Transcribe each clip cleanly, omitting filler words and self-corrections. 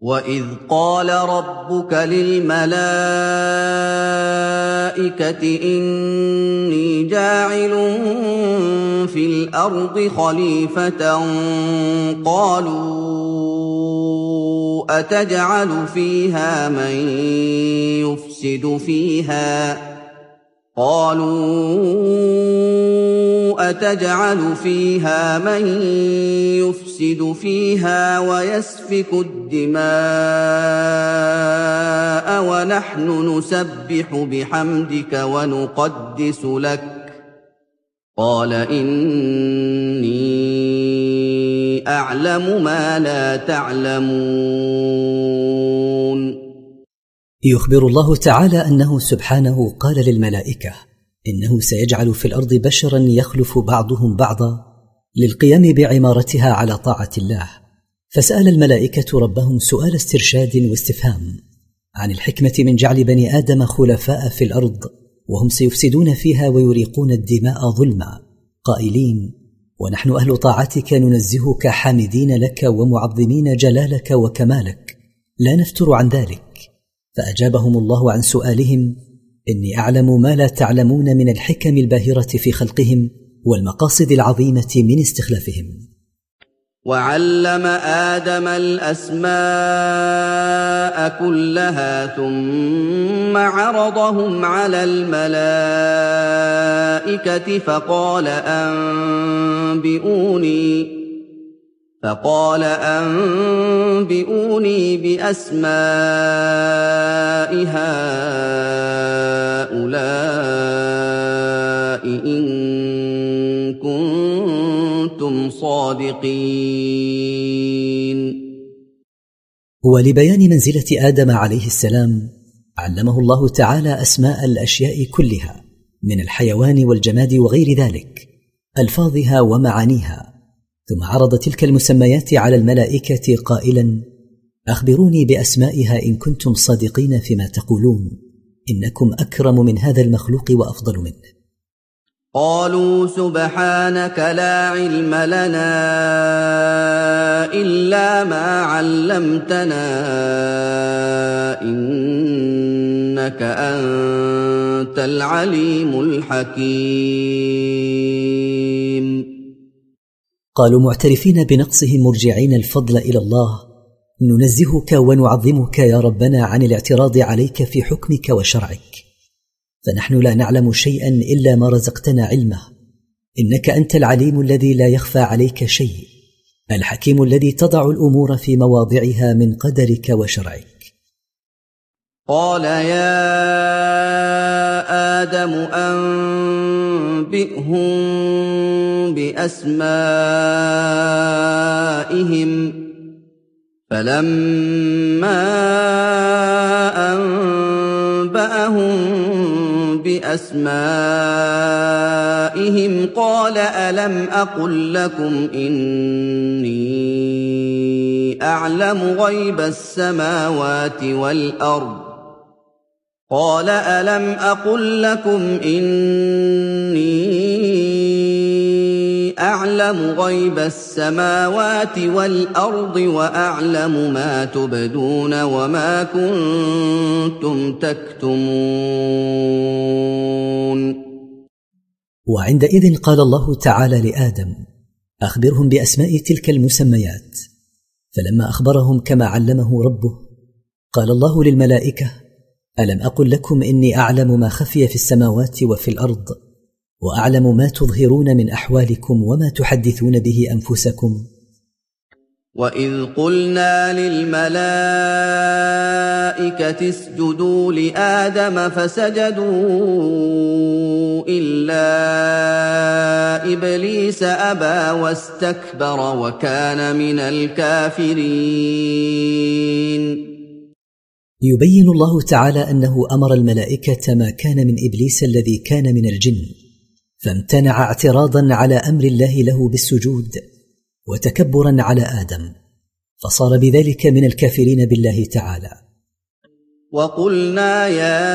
وَإِذْ قَالَ رَبُّكَ لِلْمَلَائِكَةِ إِنِّي جَاعِلٌ فِي الْأَرْضِ خَلِيفَةً قَالُوا أَتَجْعَلُ فِيهَا مَن يُفْسِدُ فِيهَا وَيَسْفِكُ الدِّمَاءَ وَنَحْنُ نُسَبِّحُ بِحَمْدِكَ وَنُقَدِّسُ لَكَ قَالَ إِنِّي أَعْلَمُ مَا لَا تَعْلَمُونَ. يخبر الله تعالى أنه سبحانه قال للملائكة إنه سيجعل في الأرض بشرا يخلف بعضهم بعضا للقيام بعمارتها على طاعة الله، فسأل الملائكة ربهم سؤال استرشاد واستفهام عن الحكمة من جعل بني آدم خلفاء في الأرض وهم سيفسدون فيها ويريقون الدماء ظلما، قائلين: ونحن أهل طاعتك ننزهك حامدين لك ومعظمين جلالك وكمالك لا نفتر عن ذلك. فأجابهم الله عن سؤالهم: إني أعلم ما لا تعلمون من الحكم الباهرة في خلقهم والمقاصد العظيمة من استخلافهم. وَعَلَّمَ آدَمَ الْأَسْمَاءَ كُلَّهَا ثُمَّ عَرَضَهُمْ عَلَى الْمَلَائِكَةِ فقال أنبئوني بأسماء هؤلاء إن كنتم صادقين. ولبيان منزلة آدم عليه السلام علمه الله تعالى أسماء الأشياء كلها من الحيوان والجماد وغير ذلك، ألفاظها ومعانيها، ثم عرض تلك المسميات على الملائكة قائلا: أخبروني بأسمائها إن كنتم صادقين فيما تقولون، إنكم أكرم من هذا المخلوق وأفضل منه. قالوا سبحانك لا علم لنا إلا ما علمتنا إنك أنت العليم الحكيم. قالوا معترفين بنقصهم مرجعين الفضل إلى الله: ننزهك ونعظمك يا ربنا عن الاعتراض عليك في حكمك وشرعك، فنحن لا نعلم شيئا إلا ما رزقتنا علمه، إنك أنت العليم الذي لا يخفى عليك شيء، الحكيم الذي تضع الأمور في مواضعها من قدرك وشرعك. قال يا آدم أنبئهم بأسمائهم، فلما أنبأهم بأسمائهم قال ألم أقل لكم إني أعلم غيب السماوات والأرض قال ألم أقل لكم إني أعلم غيب السماوات والأرض وأعلم ما تبدون وما كنتم تكتمون. وعندئذ قال الله تعالى لآدم: أخبرهم بأسماء تلك المسميات. فلما أخبرهم كما علمه ربه قال الله للملائكة: ألم أقل لكم إني أعلم ما خفي في السماوات وفي الأرض وأعلم ما تظهرون من أحوالكم وما تحدثون به أنفسكم. وإذ قلنا للملائكة اسجدوا لآدم فسجدوا إلا إبليس أبى واستكبر وكان من الكافرين. يبين الله تعالى أنه أمر الملائكة ما كان من إبليس الذي كان من الجن، فامتنع اعتراضا على أمر الله له بالسجود وتكبرا على آدم، فصار بذلك من الكافرين بالله تعالى. وقلنا يا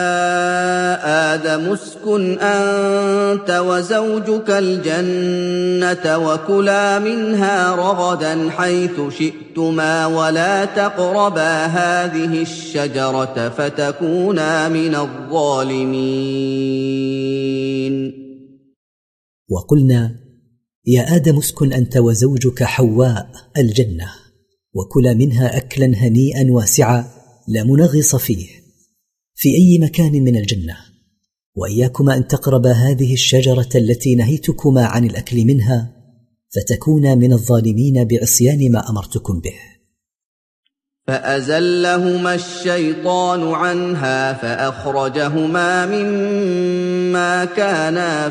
آدم اسكن أنت وزوجك الجنة وكلا منها رغدا حيث شئتما ولا تقربا هذه الشجرة فتكونا من الظالمين. وقلنا يا آدم اسكن أنت وزوجك حواء الجنة وكلا منها أكلا هنيئا واسعا لا منغص فيه في أي مكان من الجنة، وإياكما أن تقربا هذه الشجرة التي نهيتكما عن الأكل منها فتكونا من الظالمين بعصيان ما أمرتكم به. فأزلهما الشيطان عنها فأخرجهما مما كانا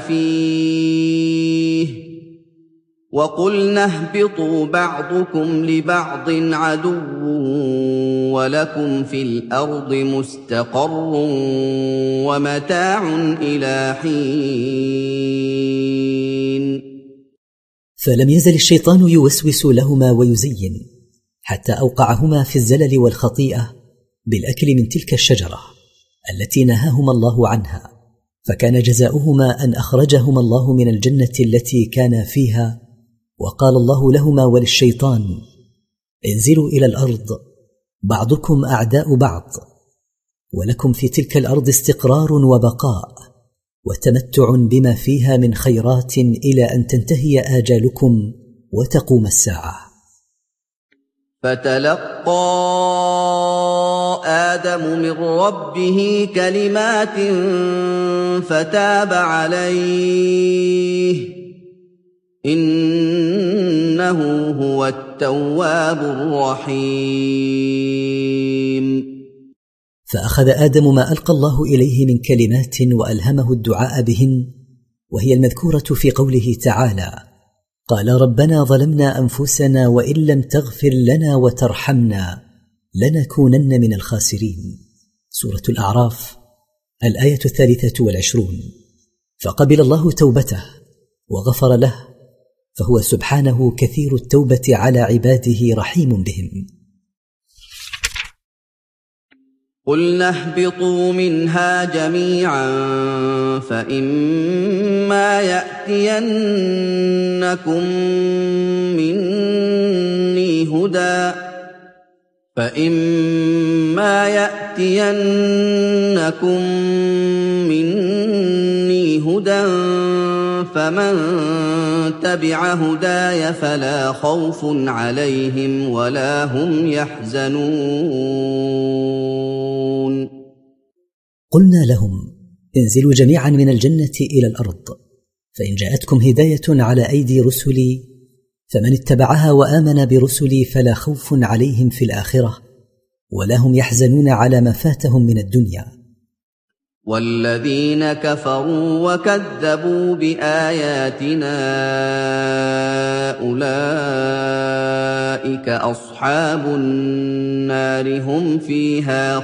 فيه وقلنا اهبطوا بعضكم لبعض عدو ولكم في الأرض مستقر ومتاع إلى حين. فلم يزل الشيطان يوسوس لهما ويزين حتى أوقعهما في الزلل والخطيئة بالأكل من تلك الشجرة التي نهاهما الله عنها، فكان جزاؤهما أن أخرجهما الله من الجنة التي كانا فيها، وقال الله لهما وللشيطان انزلوا إلى الأرض بعضكم أعداء بعض ولكم في تلك الأرض استقرار وبقاء وتمتع بما فيها من خيرات إلى أن تنتهي آجالكم وتقوم الساعة. فتلقى آدم من ربه كلمات فتاب عليه إنه هو التواب الرحيم. فأخذ آدم ما ألقى الله إليه من كلمات وألهمه الدعاء بهن، وهي المذكورة في قوله تعالى: قال ربنا ظلمنا أنفسنا وإن لم تغفر لنا وترحمنا لنكونن من الخاسرين. سورة الأعراف الآية 23. فقبل الله توبته وغفر له، فهو سبحانه كثير التوبة على عباده رحيم بهم. قلنا اهبطوا منها جميعا فإما يأتينكم مني هدى فمن تبع هداي فلا خوف عليهم ولا هم يحزنون. قلنا لهم انزلوا جميعا من الجنة إلى الأرض، فإن جاءتكم هداية على أيدي رسلي فمن اتبعها وآمن برسلي فلا خوف عليهم في الآخرة ولا هم يحزنون على ما فاتهم من الدنيا. والذين كفروا وكذبوا بآياتنا أولئك أصحاب النار هم فيها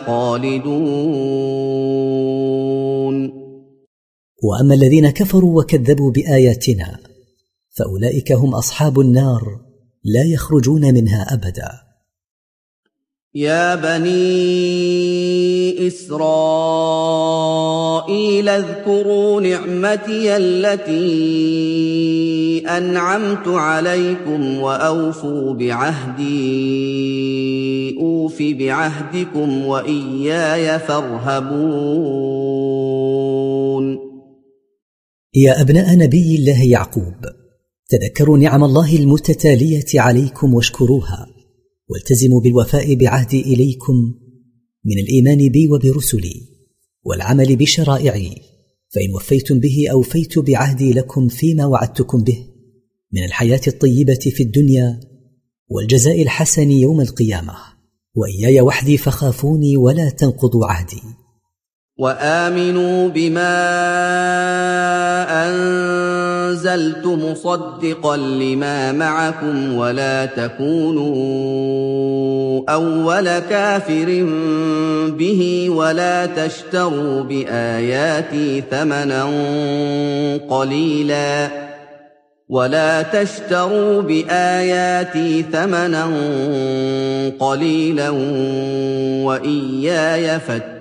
خالدون. وأما الذين كفروا وكذبوا بآياتنا فأولئك هم أصحاب النار لا يخرجون منها أبدا. يا بني إسرائيل اذكروا نعمتي التي أنعمت عليكم وأوفوا بعهدي أوف بعهدكم وإياي فارهبون. يا أبناء نبي الله يعقوب، تذكروا نعم الله المتتالية عليكم واشكروها، والتزموا بالوفاء بعهدي إليكم من الإيمان بي وبرسلي والعمل بشرائعي، فإن وفيتم به أوفيت بعهدي لكم فيما وعدتكم به من الحياة الطيبة في الدنيا والجزاء الحسن يوم القيامة، وإياي وحدي فخافوني ولا تنقضوا عهدي. وآمنوا بما أنزلت مصدقا لما معكم ولا تكونوا أول كافر به ولا تشتروا بآياتي ثمنا قليلا ولا تشتروا بآياتي ثمنا قليلا وإياي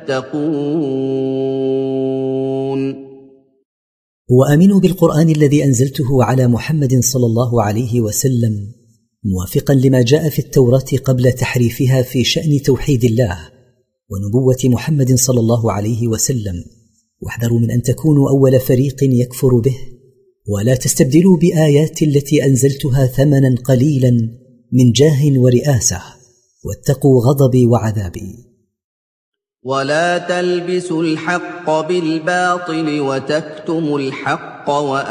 فاتقون. وآمنوا بالقرآن الذي أنزلته على محمد صلى الله عليه وسلم موافقا لما جاء في التوراة قبل تحريفها في شأن توحيد الله ونبوة محمد صلى الله عليه وسلم، واحذروا من أن تكونوا أول فريق يكفر به، ولا تستبدلوا بآيات التي أنزلتها ثمنا قليلا من جاه ورئاسة، واتقوا غضبي وعذابي. ولا تلبسوا الحق بالباطل وتكتموا الحق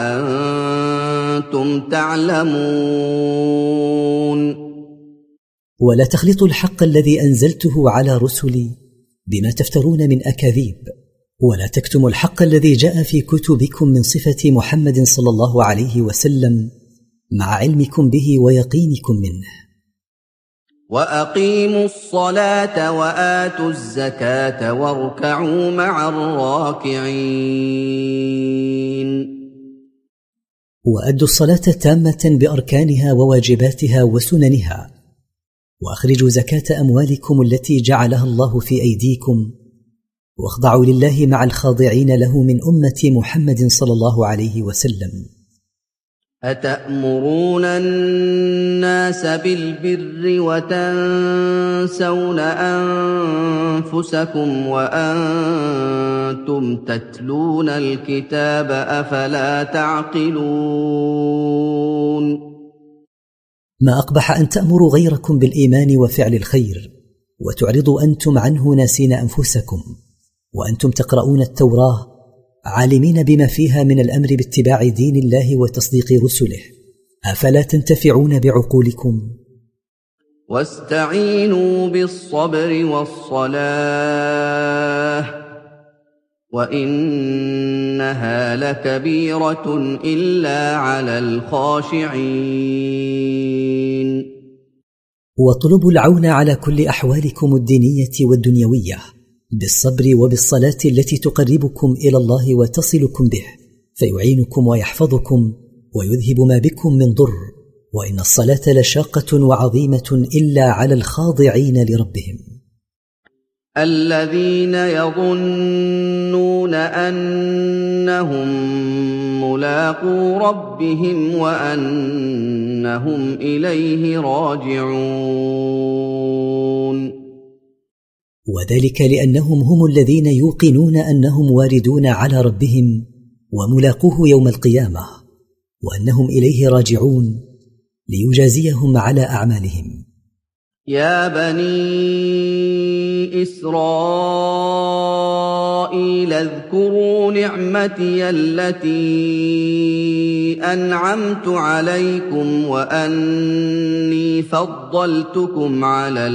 وأنتم تعلمون. ولا تخلطوا الحق الذي أنزلته على رسلي بما تفترون من أكاذيب، ولا تكتموا الحق الذي جاء في كتبكم من صفة محمد صلى الله عليه وسلم مع علمكم به ويقينكم منه. وأقيموا الصلاة وآتوا الزكاة واركعوا مع الراكعين. وأدوا الصلاة تامة بأركانها وواجباتها وسننها، وأخرجوا زكاة أموالكم التي جعلها الله في أيديكم، واخضعوا لله مع الخاضعين له من أمة محمد صلى الله عليه وسلم. أتأمرون الناس بالبر وتنسون أنفسكم وأنتم تتلون الكتاب أفلا تعقلون. ما أقبح أن تأمروا غيركم بالإيمان وفعل الخير وتعرضوا أنتم عنه ناسين أنفسكم، وأنتم تقرؤون التوراة عالمين بما فيها من الأمر باتباع دين الله وتصديق رسله، أفلا تنتفعون بعقولكم؟ واستعينوا بالصبر والصلاة وإنها لكبيرة إلا على الخاشعين. واطلبوا العون على كل أحوالكم الدينية والدنيوية بالصبر وبالصلاة التي تقربكم إلى الله وتصلكم به، فيعينكم ويحفظكم ويذهب ما بكم من ضر، وإن الصلاة لشاقة وعظيمة إلا على الخاضعين لربهم. الذين يظنون أنهم ملاقو ربهم وأنهم إليه راجعون. وذلك لأنهم هم الذين يوقنون أنهم واردون على ربهم وملاقوه يوم القيامة، وأنهم إليه راجعون ليجازيهم على أعمالهم. يا بني إسرائيل اذكروا نعمتي التي أنعمت عليكم وأني فضلتكم على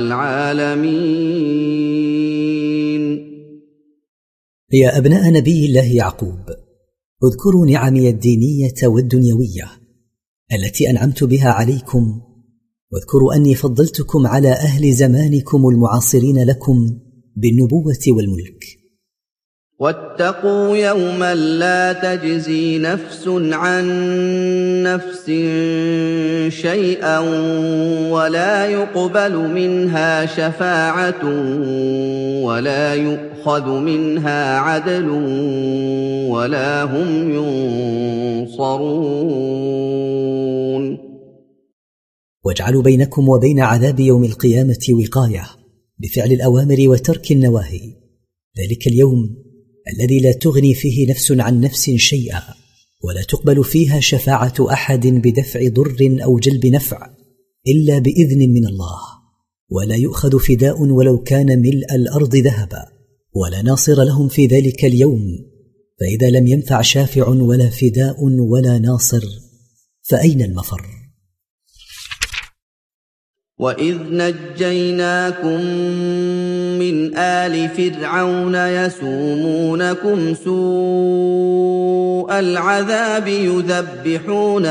العالمين. يا أبناء نبي الله يعقوب، اذكروا نعمي الدينية والدنيوية التي أنعمت بها عليكم، واذكروا أني فضلتكم على أهل زمانكم المعاصرين لكم بالنبوة والملك. واتقوا يوما لا تجزي نفس عن نفس شيئا ولا يقبل منها شفاعة ولا يؤخذ منها عدل ولا هم ينصرون. واجعلوا بينكم وبين عذاب يوم القيامة وقاية بفعل الأوامر وترك النواهي، ذلك اليوم الذي لا تغني فيه نفس عن نفس شيئا ولا تقبل فيها شفاعة أحد بدفع ضر أو جلب نفع إلا بإذن من الله، ولا يؤخذ فداء ولو كان ملء الأرض ذهبا، ولا ناصر لهم في ذلك اليوم. فإذا لم ينفع شافع ولا فداء ولا ناصر فأين المفر؟ وَإِذْ نَجَّيْنَاكُم مِّنْ آلِ فِرْعَوْنَ يَسُومُونَكُمْ سُوءَ الْعَذَابِ يُذَبِّحُونَ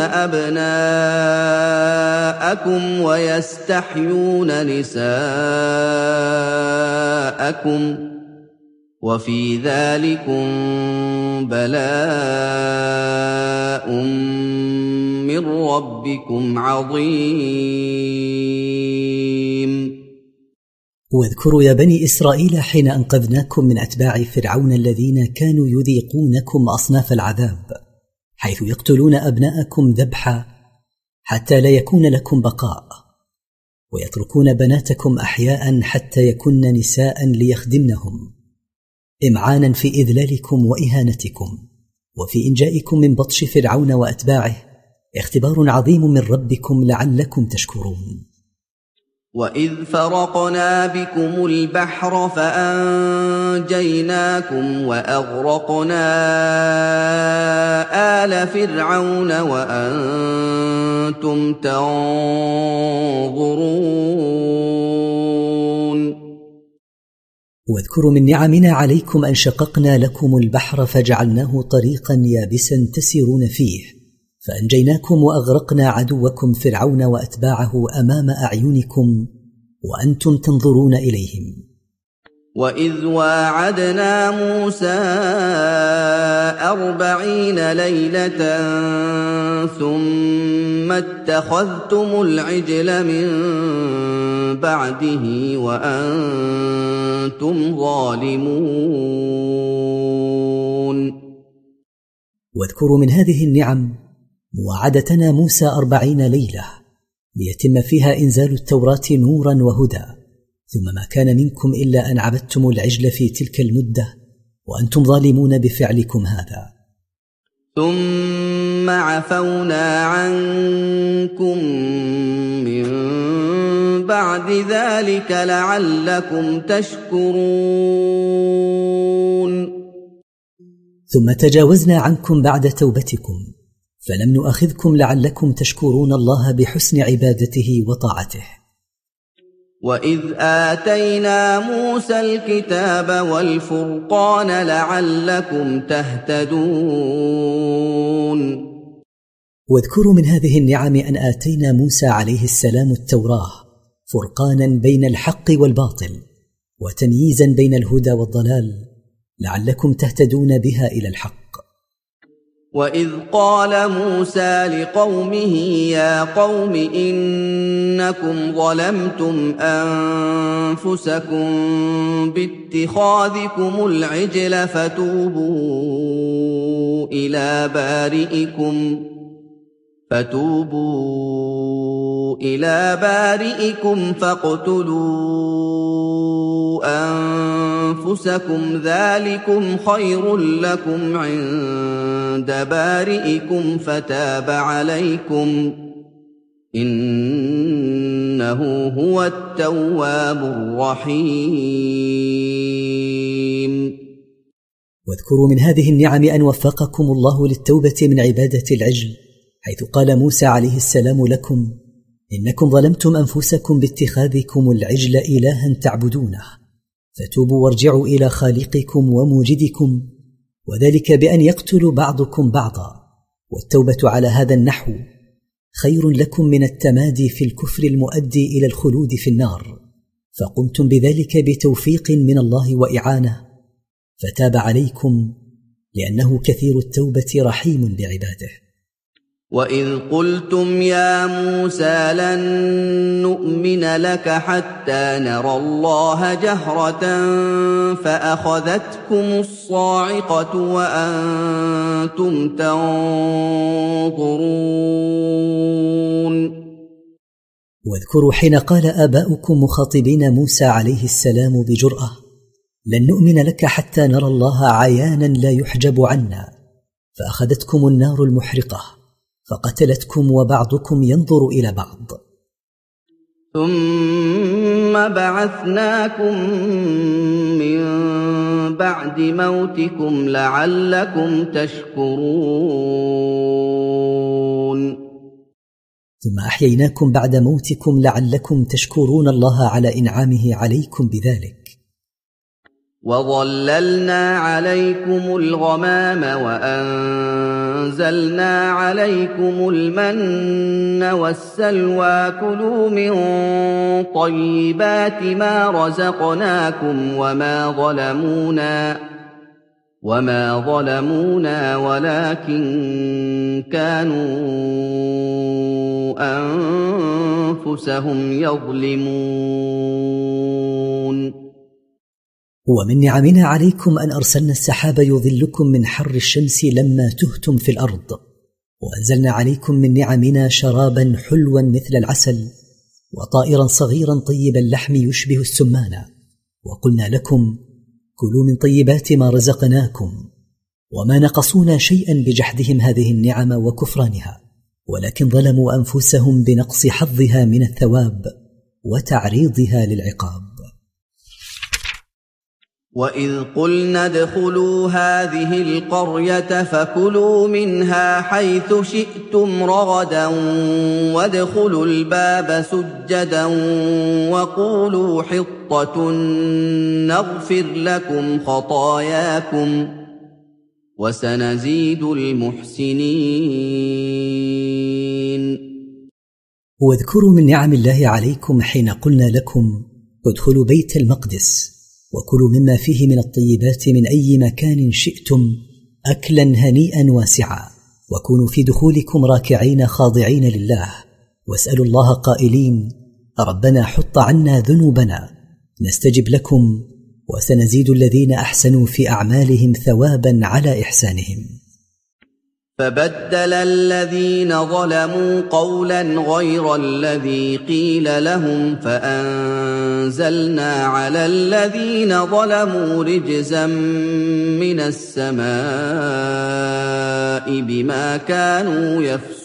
أَبْنَاءَكُمْ وَيَسْتَحْيُونَ نِسَاءَكُمْ وفي ذلكم بلاء من ربكم عظيم. واذكروا يا بني إسرائيل حين أنقذناكم من أتباع فرعون الذين كانوا يذيقونكم أصناف العذاب، حيث يقتلون أبناءكم ذبحا حتى لا يكون لكم بقاء، ويتركون بناتكم أحياء حتى يكن نساء ليخدمنهم، إمعانا في إذلالكم وإهانتكم، وفي إنجائكم من بطش فرعون وأتباعه اختبار عظيم من ربكم لعلكم تشكرون. وإذ فرقنا بكم البحر فأنجيناكم وأغرقنا آل فرعون وأنتم تنظرون. واذكروا من نعمنا عليكم أن شققنا لكم البحر فجعلناه طريقا يابسا تسيرون فيه، فأنجيناكم وأغرقنا عدوكم فرعون وأتباعه أمام أعينكم وأنتم تنظرون إليهم. وإذ واعدنا موسى 40 ليلة ثم اتخذتم العجل من بعده وأنتم ظالمون. واذكروا من هذه النعم مواعدتنا موسى 40 ليلة ليتم فيها إنزال التوراة نورا وهدى، ثم ما كان منكم إلا أن عبدتم العجل في تلك المدة وأنتم ظالمون بفعلكم هذا. ثم عفونا عنكم من بعد ذلك لعلكم تشكرون. ثم تجاوزنا عنكم بعد توبتكم فلم نؤاخذكم لعلكم تشكرون الله بحسن عبادته وطاعته. وإذ آتينا موسى الكتاب والفرقان لعلكم تهتدون. واذكروا من هذه النعم أن آتينا موسى عليه السلام التوراة فرقانا بين الحق والباطل وتمييزا بين الهدى والضلال لعلكم تهتدون بها إلى الحق. وإذ قال موسى لقومه يا قوم إنكم ظلمتم أنفسكم باتخاذكم العجل فتوبوا إلى بارئكم فاقتلوا أنفسكم ذلكم خير لكم عند بارئكم فتاب عليكم إنه هو التواب الرحيم. واذكروا من هذه النعم أن وفقكم الله للتوبة من عبادة العجل، حيث قال موسى عليه السلام لكم إنكم ظلمتم أنفسكم باتخاذكم العجل إلها تعبدونه، فتوبوا وارجعوا إلى خالقكم وموجدكم، وذلك بأن يقتل بعضكم بعضا، والتوبة على هذا النحو خير لكم من التمادي في الكفر المؤدي إلى الخلود في النار، فقمتم بذلك بتوفيق من الله وإعانة، فتاب عليكم لأنه كثير التوبة رحيم بعباده. وإذ قلتم يا موسى لن نؤمن لك حتى نرى الله جهرة فأخذتكم الصاعقة وأنتم تنظرون. واذكروا حين قال آباؤكم مخاطبين موسى عليه السلام بجرأة لن نؤمن لك حتى نرى الله عيانا لا يحجب عنا، فأخذتكم النار المحرقة فقتلتكم وبعضكم ينظر إلى بعض. ثم بعثناكم من بعد موتكم لعلكم تشكرون. ثم أحييناكم بعد موتكم لعلكم تشكرون الله على إنعامه عليكم بذلك. وَظَلَّلْنَا عَلَيْكُمُ الْغَمَامَ وَأَنزَلْنَا عَلَيْكُمُ الْمَنَّ وَالسَّلْوَىٰ كُلُوا مِن طَيِّبَاتِ مَا رَزَقْنَاكُمْ وَمَا ظَلَمُونَا وَلَٰكِن كَانُوا أَنفُسَهُمْ يَظْلِمُونَ ومن نعمنا عليكم أن أرسلنا السحاب يظلكم من حر الشمس لما تهتم في الأرض، وأنزلنا عليكم من نعمنا شرابا حلوا مثل العسل، وطائرا صغيرا طيب اللحم يشبه السمان، وقلنا لكم كلوا من طيبات ما رزقناكم، وما نقصونا شيئا بجحدهم هذه النعم وكفرانها، ولكن ظلموا أنفسهم بنقص حظها من الثواب وتعريضها للعقاب. وَإِذْ قُلْنَا ادْخُلُوا هَٰذِهِ الْقَرْيَةَ فَكُلُوا مِنْهَا حَيْثُ شِئْتُمْ رَغَدًا وَادْخُلُوا الْبَابَ سُجَّدًا وَقُولُوا حِطَّةٌ نَّغْفِرْ لَكُمْ خَطَايَاكُمْ وَسَنَزِيدُ الْمُحْسِنِينَ. واذكروا من نعم الله عليكم حين قلنا لكم ادخلوا بيت المقدس وكلوا مما فيه من الطيبات من أي مكان شئتم أكلا هنيئا واسعا، وكونوا في دخولكم راكعين خاضعين لله، واسألوا الله قائلين ربنا حط عنا ذنوبنا نستجب لكم وسنزيد الذين أحسنوا في أعمالهم ثوابا على إحسانهم. فبدل الذين ظلموا قولا غير الذي قيل لهم فأنزلنا على الذين ظلموا رجزا من السماء بما كانوا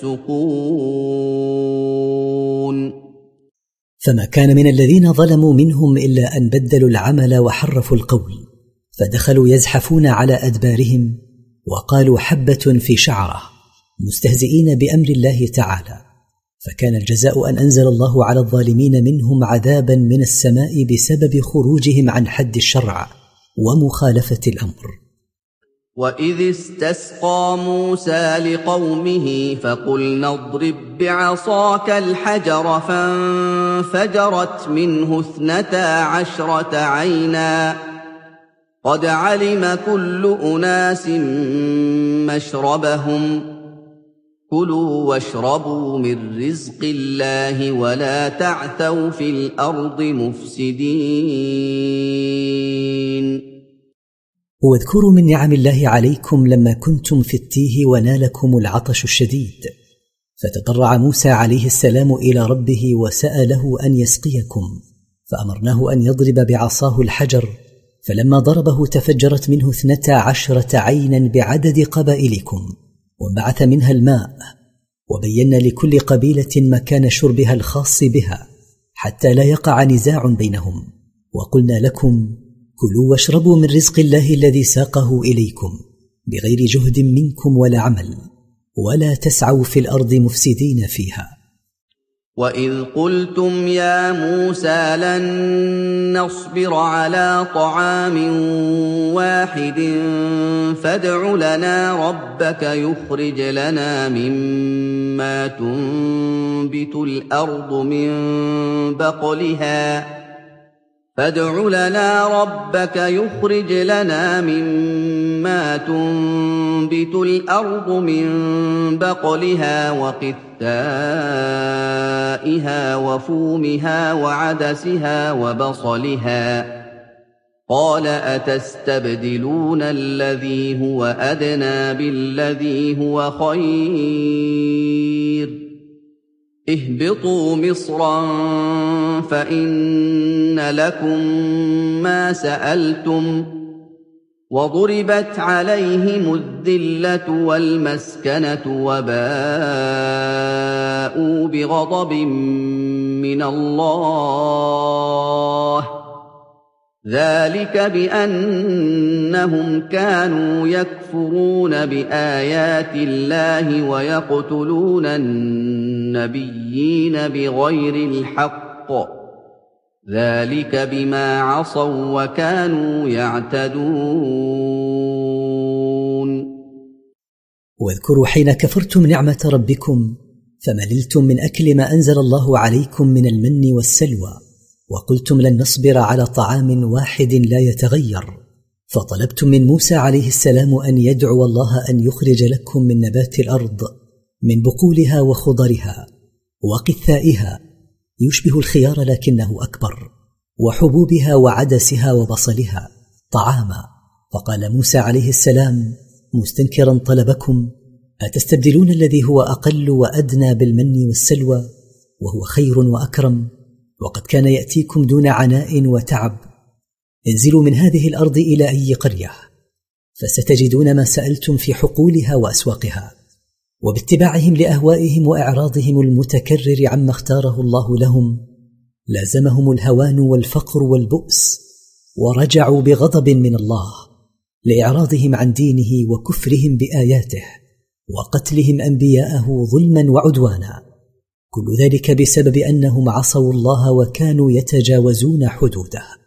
يفسقون. فما كان من الذين ظلموا منهم إلا أن بدلوا العمل وحرفوا القول، فدخلوا يزحفون على أدبارهم وقالوا حبة في شعرة مستهزئين بأمر الله تعالى، فكان الجزاء أن أنزل الله على الظالمين منهم عذابا من السماء بسبب خروجهم عن حد الشرع ومخالفة الأمر. وَإِذِ اسْتَسْقَىٰ مُوسَىٰ لِقَوْمِهِ فَقُلْنَا اضْرِب بِّعَصَاكَ الْحَجَرَ فَانفَجَرَتْ مِنْهُ 12 عَيْنًا قَدْ عَلِمَ كُلُّ أُنَاسٍ مَّشْرَبَهُمْ كُلُوا وَاشْرَبُوا مِن رِّزْقِ اللَّهِ وَلَا تَعْثَوْا فِي الْأَرْضِ مُفْسِدِينَ. واذكروا من نعم الله عليكم لما كنتم في التيه ونالكم العطش الشديد، فتضرع موسى عليه السلام إلى ربه وسأله أن يسقيكم، فأمرناه أن يضرب بعصاه الحجر، فلما ضربه تفجرت منه 12 عينا بعدد قبائلكم، وانبعث منها الماء، وبينا لكل قبيلة مكان شربها الخاص بها حتى لا يقع نزاع بينهم، وقلنا لكم كلوا واشربوا من رزق الله الذي ساقه إليكم بغير جهد منكم ولا عمل، ولا تسعوا في الأرض مفسدين فيها. وَإِذْ قُلْتُمْ يَا مُوسَىٰ لَن نَّصْبِرَ عَلَىٰ طَعَامٍ وَاحِدٍ فَادْعُ لَنَا رَبَّكَ يُخْرِجْ لَنَا مِمَّا تُنبِتُ الْأَرْضُ من بقلها وقثائها وفومها وعدسها وبصلها، قال أتستبدلون الذي هو أدنى بالذي هو خير اهبطوا مصرا فإن لكم ما سألتم وضربت عليهم الذلة والمسكنة وباءوا بغضب من الله ذلك بأنهم كانوا يكفرون بآيات الله ويقتلون النبيين بغير الحق ذلك بما عصوا وكانوا يعتدون. واذكروا حين كفرتم نعمة ربكم فمللتم من أكل ما أنزل الله عليكم من المن والسلوى، وقلتم لن نصبر على طعام واحد لا يتغير، فطلبتم من موسى عليه السلام أن يدعو الله أن يخرج لكم من نبات الأرض، من بقولها وخضرها وقثائها يشبه الخيار لكنه أكبر، وحبوبها وعدسها وبصلها طعاما. فقال موسى عليه السلام مستنكرا طلبكم: أتستبدلون الذي هو أقل وأدنى بالمن والسلوى وهو خير وأكرم، وقد كان يأتيكم دون عناء وتعب؟ انزلوا من هذه الأرض إلى أي قرية فستجدون ما سألتم في حقولها وأسواقها. وباتباعهم لأهوائهم وإعراضهم المتكرر عما اختاره الله لهم لازمهم الهوان والفقر والبؤس، ورجعوا بغضب من الله لإعراضهم عن دينه وكفرهم بآياته وقتلهم أنبياءه ظلما وعدوانا، كل ذلك بسبب أنهم عصوا الله وكانوا يتجاوزون حدوده.